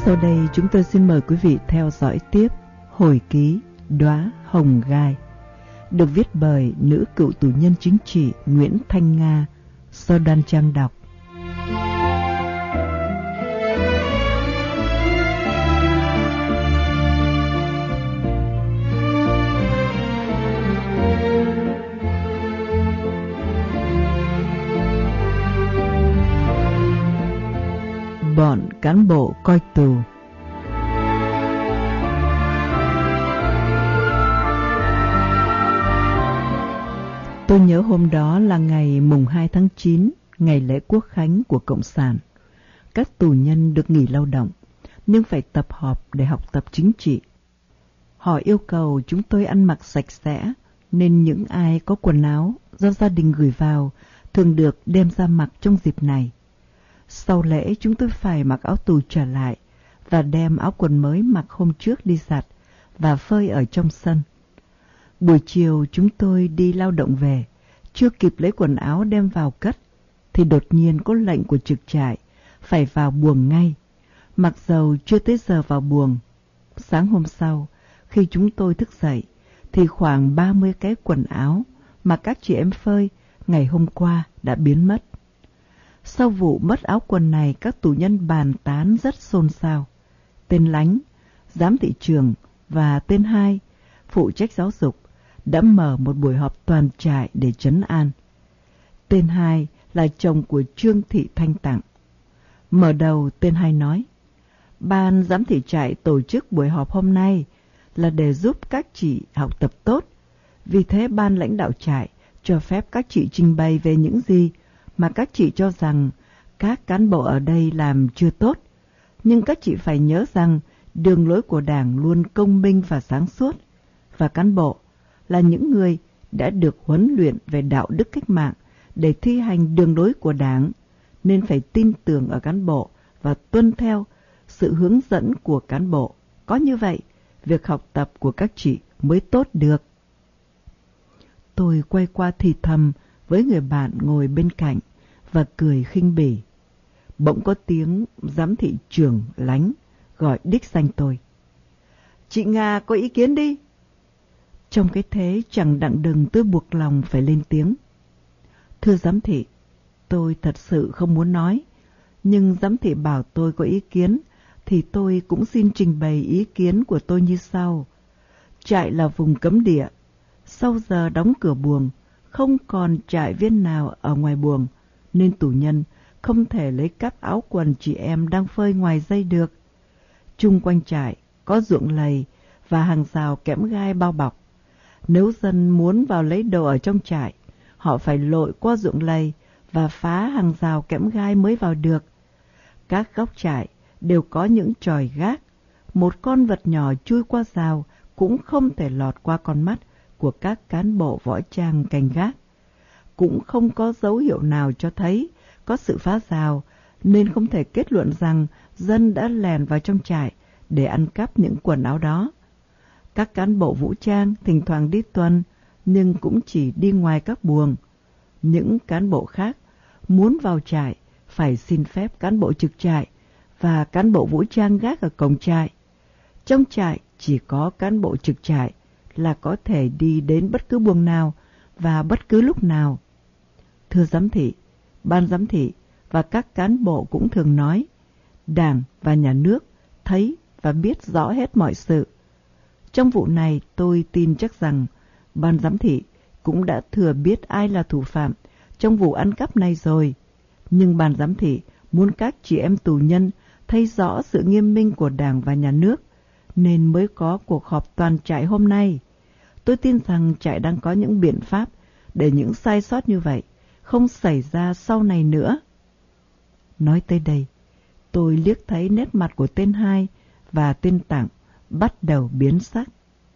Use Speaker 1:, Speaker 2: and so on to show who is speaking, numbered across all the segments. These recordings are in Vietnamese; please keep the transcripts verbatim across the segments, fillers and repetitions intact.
Speaker 1: sau đây chúng tôi xin mời quý vị theo dõi tiếp hồi ký Đóa Hồng Gai, được viết bởi nữ cựu tù nhân chính trị Nguyễn Thanh Nga, do Đoan Trang đọc. Bọn cán bộ coi tù. Tôi nhớ hôm đó là ngày mùng hai tháng chín, ngày lễ quốc khánh của Cộng sản. Các tù nhân được nghỉ lao động, nhưng phải tập họp để học tập chính trị. Họ yêu cầu chúng tôi ăn mặc sạch sẽ, nên những ai có quần áo do gia đình gửi vào thường được đem ra mặc trong dịp này. Sau lễ chúng tôi phải mặc áo tù trở lại và đem áo quần mới mặc hôm trước đi giặt và phơi ở trong sân. Buổi chiều chúng tôi đi lao động về, chưa kịp lấy quần áo đem vào cất, thì đột nhiên có lệnh của trực trại phải vào buồng ngay, mặc dầu chưa tới giờ vào buồng. Sáng hôm sau, khi chúng tôi thức dậy, thì khoảng ba mươi cái quần áo mà các chị em phơi ngày hôm qua đã biến mất. Sau vụ mất áo quần này, các tù nhân bàn tán rất xôn xao. Tên Lánh, giám thị trường, và tên Hai, phụ trách giáo dục, đã mở một buổi họp toàn trại để trấn an. Tên Hai là chồng của Trương Thị Thanh Tặng. Mở đầu, tên Hai nói: Ban giám thị trại tổ chức buổi họp hôm nay là để giúp các chị học tập tốt. Vì thế ban lãnh đạo trại cho phép các chị trình bày về những gì mà các chị cho rằng các cán bộ ở đây làm chưa tốt. Nhưng các chị phải nhớ rằng đường lối của Đảng luôn công minh và sáng suốt, và cán bộ là những người đã được huấn luyện về đạo đức cách mạng để thi hành đường lối của Đảng, nên phải tin tưởng ở cán bộ và tuân theo sự hướng dẫn của cán bộ. Có như vậy, việc học tập của các chị mới tốt được. Tôi quay qua thì thầm với người bạn ngồi bên cạnh và cười khinh bỉ. Bỗng có tiếng giám thị trưởng Lánh gọi đích danh tôi: Chị Nga có ý kiến đi. Trong cái thế chẳng đặng đừng tôi buộc lòng phải lên tiếng. Thưa giám thị, tôi thật sự không muốn nói, nhưng giám thị bảo tôi có ý kiến thì tôi cũng xin trình bày ý kiến của tôi như sau. Trại là vùng cấm địa, sau giờ đóng cửa buồng, không còn trại viên nào ở ngoài buồng, nên tù nhân không thể lấy cắp áo quần chị em đang phơi ngoài dây được. Chung quanh trại có ruộng lầy và hàng rào kẽm gai bao bọc. Nếu dân muốn vào lấy đồ ở trong trại, họ phải lội qua ruộng lầy và phá hàng rào kẽm gai mới vào được. Các góc trại đều có những chòi gác. Một con vật nhỏ chui qua rào cũng không thể lọt qua con mắt của các cán bộ võ trang canh gác. Cũng không có dấu hiệu nào cho thấy có sự phá rào, nên không thể kết luận rằng dân đã lèn vào trong trại để ăn cắp những quần áo đó. Các cán bộ vũ trang thỉnh thoảng đi tuần, nhưng cũng chỉ đi ngoài các buồng. Những cán bộ khác muốn vào trại phải xin phép cán bộ trực trại và cán bộ vũ trang gác ở cổng trại. Trong trại chỉ có cán bộ trực trại là có thể đi đến bất cứ buồng nào và bất cứ lúc nào. Thưa giám thị, ban giám thị và các cán bộ cũng thường nói, Đảng và nhà nước thấy và biết rõ hết mọi sự. Trong vụ này tôi tin chắc rằng ban giám thị cũng đã thừa biết ai là thủ phạm trong vụ ăn cắp này rồi. Nhưng ban giám thị muốn các chị em tù nhân thấy rõ sự nghiêm minh của Đảng và nhà nước, nên mới có cuộc họp toàn trại hôm nay. Tôi tin rằng trại đang có những biện pháp để những sai sót như vậy không xảy ra sau này nữa. Nói tới đây, tôi liếc thấy nét mặt của tên Hai và tên Tặng bắt đầu biến sắc.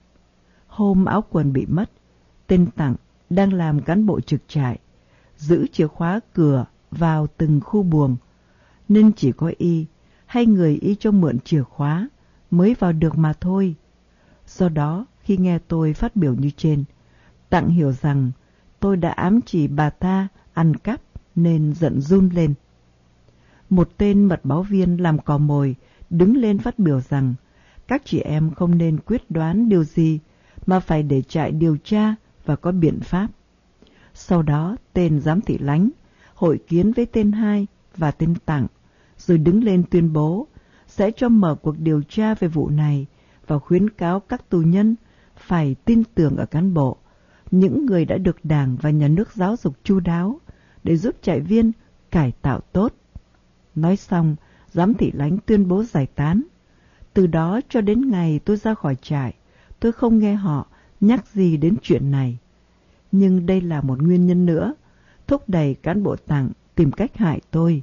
Speaker 1: Hôm áo quần bị mất, tên Tặng đang làm cán bộ trực trại, giữ chìa khóa cửa vào từng khu buồng, nên chỉ có y hay người y cho mượn chìa khóa mới vào được mà thôi. Do đó, khi nghe tôi phát biểu như trên, Tặng hiểu rằng tôi đã ám chỉ bà ta ăn cắp nên giận run lên. Một tên mật báo viên làm cò mồi đứng lên phát biểu rằng các chị em không nên quyết đoán điều gì mà phải để trại điều tra và có biện pháp. Sau đó tên giám thị Lánh hội kiến với tên Hai và tên Tặng, rồi đứng lên tuyên bố sẽ cho mở cuộc điều tra về vụ này và khuyến cáo các tù nhân phải tin tưởng ở cán bộ, những người đã được Đảng và Nhà nước giáo dục chu đáo để giúp trại viên cải tạo tốt. Nói xong, giám thị Lánh tuyên bố giải tán. Từ đó cho đến ngày tôi ra khỏi trại, tôi không nghe họ nhắc gì đến chuyện này. Nhưng đây là một nguyên nhân nữa thúc đẩy cán bộ Tặng tìm cách hại tôi.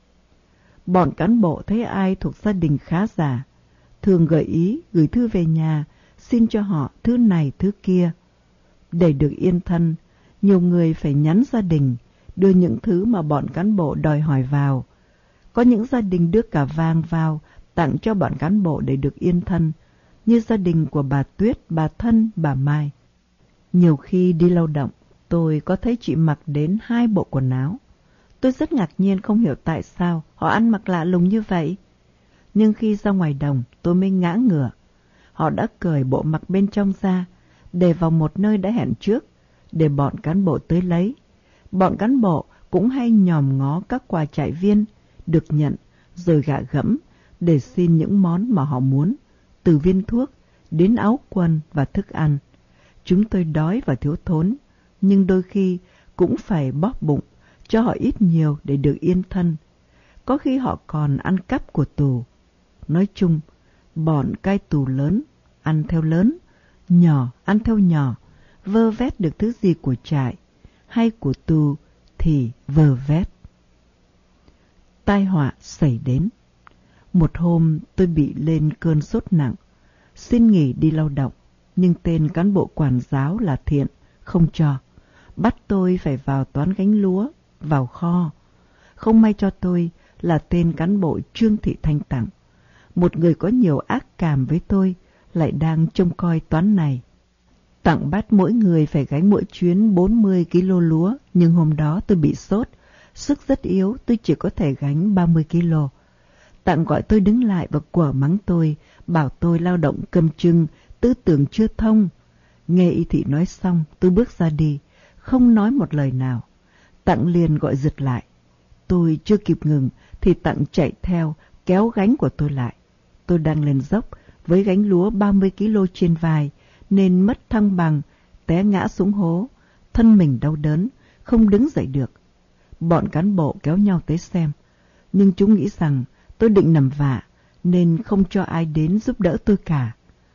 Speaker 1: Bọn cán bộ thấy ai thuộc gia đình khá giả, thường gợi ý gửi thư về nhà xin cho họ thứ này thứ kia. Để được yên thân, nhiều người phải nhắn gia đình đưa những thứ mà bọn cán bộ đòi hỏi vào. Có những gia đình đưa cả vàng vào tặng cho bọn cán bộ để được yên thân, như gia đình của bà Tuyết, bà Thân, bà Mai. Nhiều khi đi lao động, tôi có thấy chị mặc đến hai bộ quần áo. Tôi rất ngạc nhiên không hiểu tại sao họ ăn mặc lạ lùng như vậy. Nhưng khi ra ngoài đồng, tôi mới ngã ngửa. Họ đã cởi bộ mặc bên trong ra, để vào một nơi đã hẹn trước, để bọn cán bộ tới lấy. Bọn cán bộ cũng hay nhòm ngó các quà trại viên được nhận, rồi gạ gẫm để xin những món mà họ muốn, từ viên thuốc đến áo quần và thức ăn. Chúng tôi đói và thiếu thốn, nhưng đôi khi cũng phải bóp bụng cho họ ít nhiều để được yên thân. Có khi họ còn ăn cắp của tù. Nói chung, bọn cai tù lớn ăn theo lớn, nhỏ ăn theo nhỏ, vơ vét được thứ gì của trại hay của tù thì vơ vét. Tai họa xảy đến. Một hôm tôi bị lên cơn sốt nặng, xin nghỉ đi lao động, nhưng tên cán bộ quản giáo là Thiện không cho, bắt tôi phải vào toán gánh lúa, vào kho. Không may cho tôi là tên cán bộ Trương Thị Thanh Tặng, một người có nhiều ác cảm với tôi, lại đang trông coi toán này. Tặng bắt mỗi người phải gánh mỗi chuyến bốn mươi ki lô lúa, nhưng hôm đó tôi bị sốt, sức rất yếu, tôi chỉ có thể gánh ba mươi ki lô. Tặng gọi tôi đứng lại và quở mắng tôi, bảo tôi lao động cầm chừng, tư tưởng chưa thông. Nghe y thị nói xong, tôi bước ra đi, không nói một lời nào. Tặng liền gọi giật lại. Tôi chưa kịp ngừng thì Tặng chạy theo kéo gánh của tôi lại. Tôi đang lên dốc với gánh lúa ba mươi ki lô trên vai nên mất thăng bằng, té ngã xuống hố, thân mình đau đớn, không đứng dậy được. Bọn cán bộ kéo nhau tới xem, nhưng chúng nghĩ rằng tôi định nằm vạ nên không cho ai đến giúp đỡ tôi cả.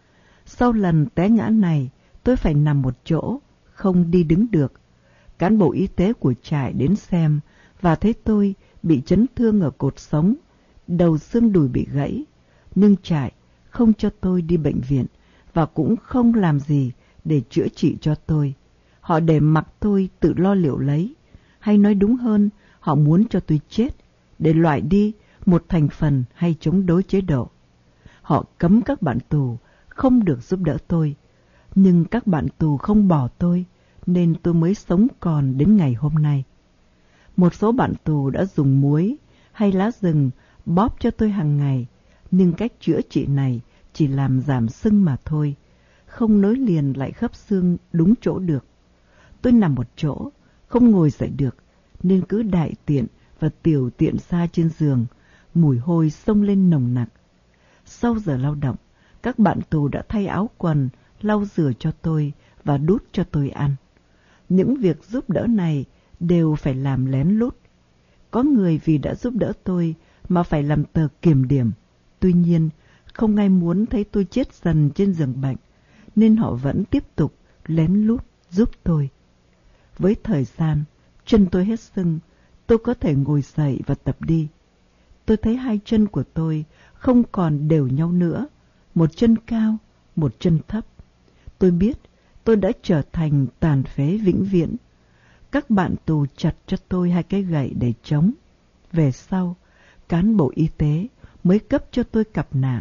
Speaker 1: Sau lần té ngã này, tôi phải nằm một chỗ, không đi đứng được. Cán bộ y tế của trại đến xem và thấy tôi bị chấn thương ở cột sống, đầu xương đùi bị gãy, nhưng trại không cho tôi đi bệnh viện và cũng không làm gì để chữa trị cho tôi. Họ để mặc tôi tự lo liệu lấy, hay nói đúng hơn, họ muốn cho tôi chết để loại đi một thành phần hay chống đối chế độ. Họ cấm các bạn tù không được giúp đỡ tôi, nhưng các bạn tù không bỏ tôi nên tôi mới sống còn đến ngày hôm nay. Một số bạn tù đã dùng muối hay lá rừng bóp cho tôi hàng ngày, nhưng cách chữa trị này chỉ làm giảm sưng mà thôi, không nối liền lại khớp xương đúng chỗ được. Tôi nằm một chỗ, không ngồi dậy được, nên cứ đại tiện và tiểu tiện ra trên giường, mùi hôi xông lên nồng nặc. Sau giờ lao động, các bạn tù đã thay áo quần, lau rửa cho tôi và đút cho tôi ăn. Những việc giúp đỡ này đều phải làm lén lút. Có người vì đã giúp đỡ tôi mà phải làm tờ kiểm điểm. Tuy nhiên, không ai muốn thấy tôi chết dần trên giường bệnh, nên họ vẫn tiếp tục lén lút giúp tôi. Với thời gian, chân tôi hết sưng, tôi có thể ngồi dậy và tập đi. Tôi thấy hai chân của tôi không còn đều nhau nữa, một chân cao, một chân thấp. Tôi biết tôi đã trở thành tàn phế vĩnh viễn. Các bạn tù chặt cho tôi hai cái gậy để chống. Về sau, cán bộ y tế mới cấp cho tôi cặp nạng.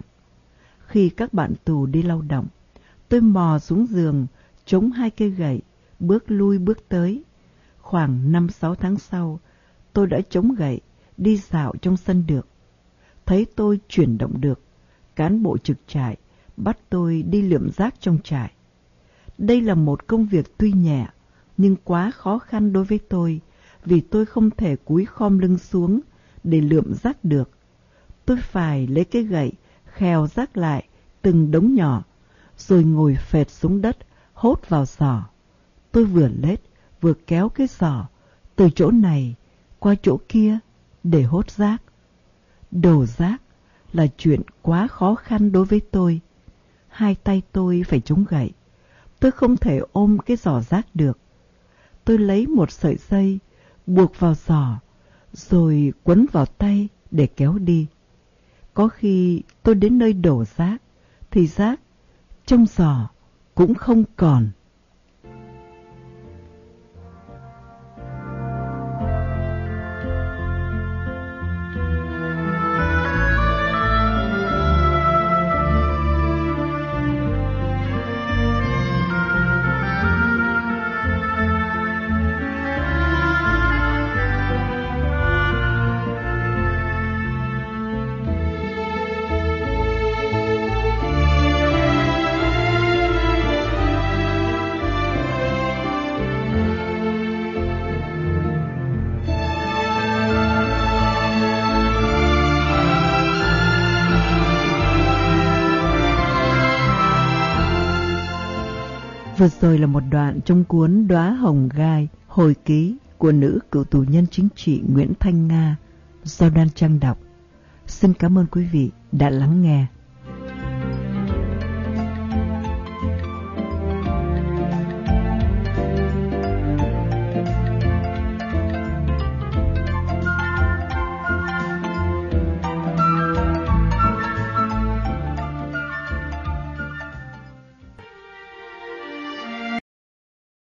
Speaker 1: Khi các bạn tù đi lao động, tôi mò xuống giường, chống hai cây gậy, bước lui bước tới. Khoảng năm sáu tháng sau, tôi đã chống gậy, đi dạo trong sân được. thấy tôi chuyển động được, cán bộ trực trại bắt tôi đi lượm rác trong trại. Đây là một công việc tuy nhẹ, nhưng quá khó khăn đối với tôi, vì tôi không thể cúi khom lưng xuống để lượm rác được. Tôi phải lấy cái gậy khèo rác lại từng đống nhỏ, rồi ngồi phệt xuống đất, hốt vào giỏ. Tôi vừa lết, vừa kéo cái giỏ từ chỗ này qua chỗ kia để hốt rác. Đổ rác là chuyện quá khó khăn đối với tôi. Hai tay tôi phải chống gậy. Tôi không thể ôm cái giỏ rác được. Tôi lấy một sợi dây, buộc vào giỏ, rồi quấn vào tay để kéo đi. Có khi tôi đến nơi đổ rác, thì rác trong giỏ cũng không còn. Vừa rồi là một đoạn trong cuốn Đóa Hồng Gai, hồi ký của nữ cựu tù nhân chính trị Nguyễn Thanh Nga do Đoan Trang đọc. Xin cảm ơn quý vị đã lắng nghe.